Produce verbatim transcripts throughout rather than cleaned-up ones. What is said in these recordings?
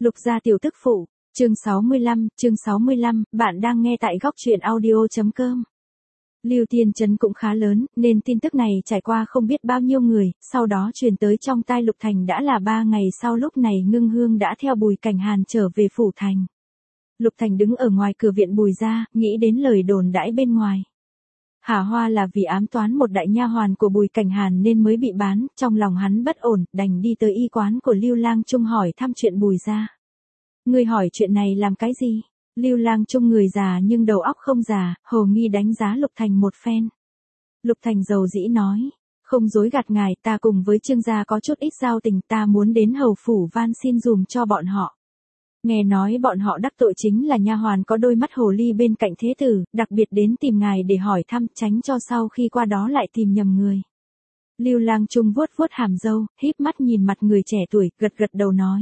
Lục gia tiểu tức phụ, chương sáu mươi lăm, chương sáu mươi lăm, bạn đang nghe tại góc truyện audio.com. Lưu Tiên Trấn cũng khá lớn, nên tin tức này trải qua không biết bao nhiêu người, sau đó truyền tới trong tai Lục Thành đã là ba ngày sau. Lúc này Ngưng Hương đã theo Bùi Cảnh Hàn trở về phủ thành. Lục Thành đứng ở ngoài cửa viện Bùi gia, nghĩ đến lời đồn đãi bên ngoài. Hà Hoa là vì ám toán một đại nha hoàn của Bùi Cảnh Hàn nên mới bị bán, trong lòng hắn bất ổn, đành đi tới y quán của Lưu Lang Trung hỏi thăm chuyện Bùi gia. Ngươi hỏi chuyện này làm cái gì? Lưu Lang Trung người già nhưng đầu óc không già, hồ nghi đánh giá Lục Thành một phen. Lục Thành dầu dĩ nói, không dối gạt ngài, ta cùng với Trương gia có chút ít giao tình, ta muốn đến hầu phủ van xin dùm cho bọn họ. Nghe nói bọn họ đắc tội chính là nha hoàn có đôi mắt hồ ly bên cạnh thế tử, đặc biệt đến tìm ngài để hỏi thăm, tránh cho sau khi qua đó lại tìm nhầm người. Lưu Lang Trung vuốt vuốt hàm râu, híp mắt nhìn mặt người trẻ tuổi, gật gật đầu nói.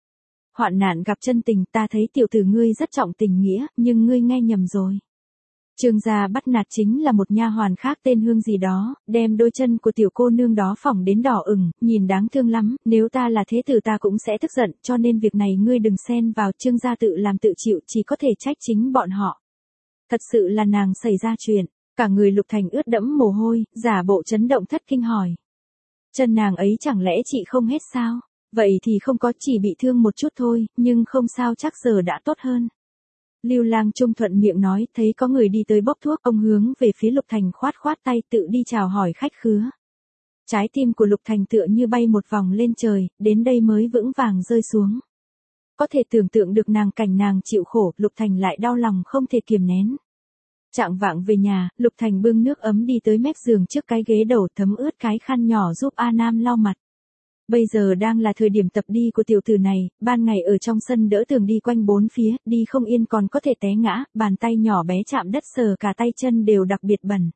Hoạn nạn gặp chân tình, ta thấy tiểu tử ngươi rất trọng tình nghĩa, nhưng ngươi nghe nhầm rồi. Trương gia bắt nạt chính là một nha hoàn khác tên Hương gì đó, đem đôi chân của tiểu cô nương đó phỏng đến đỏ ửng, nhìn đáng thương lắm, nếu ta là thế tử ta cũng sẽ tức giận, cho nên việc này ngươi đừng xen vào, Trương gia tự làm tự chịu, chỉ có thể trách chính bọn họ. Thật sự là nàng xảy ra chuyện, cả người Lục Thành ướt đẫm mồ hôi, giả bộ chấn động thất kinh hỏi. Chân nàng ấy chẳng lẽ chị không hết sao? Vậy thì không có, chỉ bị thương một chút thôi, nhưng không sao, chắc giờ đã tốt hơn. Lưu Lang Trung thuận miệng nói, thấy có người đi tới bốc thuốc, ông hướng về phía Lục Thành khoát khoát tay, tự đi chào hỏi khách khứa. Trái tim của Lục Thành tựa như bay một vòng lên trời, đến đây mới vững vàng rơi xuống. Có thể tưởng tượng được nàng cảnh nàng chịu khổ, Lục Thành lại đau lòng không thể kiềm nén. Trạng vạng về nhà, Lục Thành bưng nước ấm đi tới mép giường trước cái ghế đầu, thấm ướt cái khăn nhỏ giúp A Nam lau mặt. Bây giờ đang là thời điểm tập đi của tiểu tử này, ban ngày ở trong sân đỡ tường đi quanh bốn phía, đi không yên còn có thể té ngã, bàn tay nhỏ bé chạm đất sờ cả tay chân đều đặc biệt bẩn.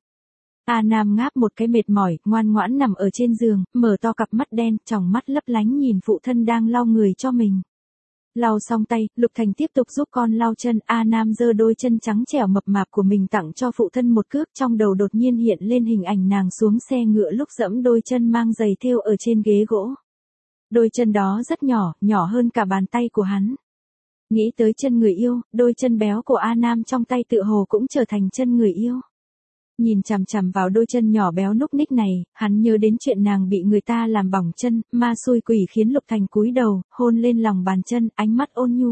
A Nam ngáp một cái mệt mỏi, ngoan ngoãn nằm ở trên giường, mở to cặp mắt đen, tròng mắt lấp lánh nhìn phụ thân đang lau người cho mình. Lau xong tay, Lục Thành tiếp tục giúp con lau chân, A Nam giơ đôi chân trắng trẻo mập mạp của mình tặng cho phụ thân một cước, trong đầu đột nhiên hiện lên hình ảnh nàng xuống xe ngựa lúc dẫm đôi chân mang giày thêu ở trên ghế gỗ. Đôi chân đó rất nhỏ, nhỏ hơn cả bàn tay của hắn. Nghĩ tới chân người yêu, đôi chân béo của A Nam trong tay tựa hồ cũng trở thành chân người yêu. Nhìn chằm chằm vào đôi chân nhỏ béo núc ních này, hắn nhớ đến chuyện nàng bị người ta làm bỏng chân, ma xui quỷ khiến Lục Thành cúi đầu, hôn lên lòng bàn chân, ánh mắt ôn nhu.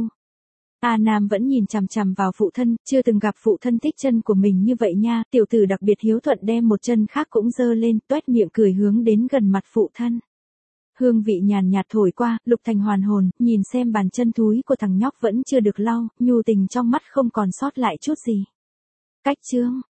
A Nam vẫn nhìn chằm chằm vào phụ thân, chưa từng gặp phụ thân thích chân của mình như vậy nha, tiểu tử đặc biệt hiếu thuận đem một chân khác cũng giơ lên, toét miệng cười hướng đến gần mặt phụ thân. Hương vị nhàn nhạt thổi qua, Lục Thành hoàn hồn, nhìn xem bàn chân thúi của thằng nhóc vẫn chưa được lau, nhu tình trong mắt không còn sót lại chút gì. Cách chương,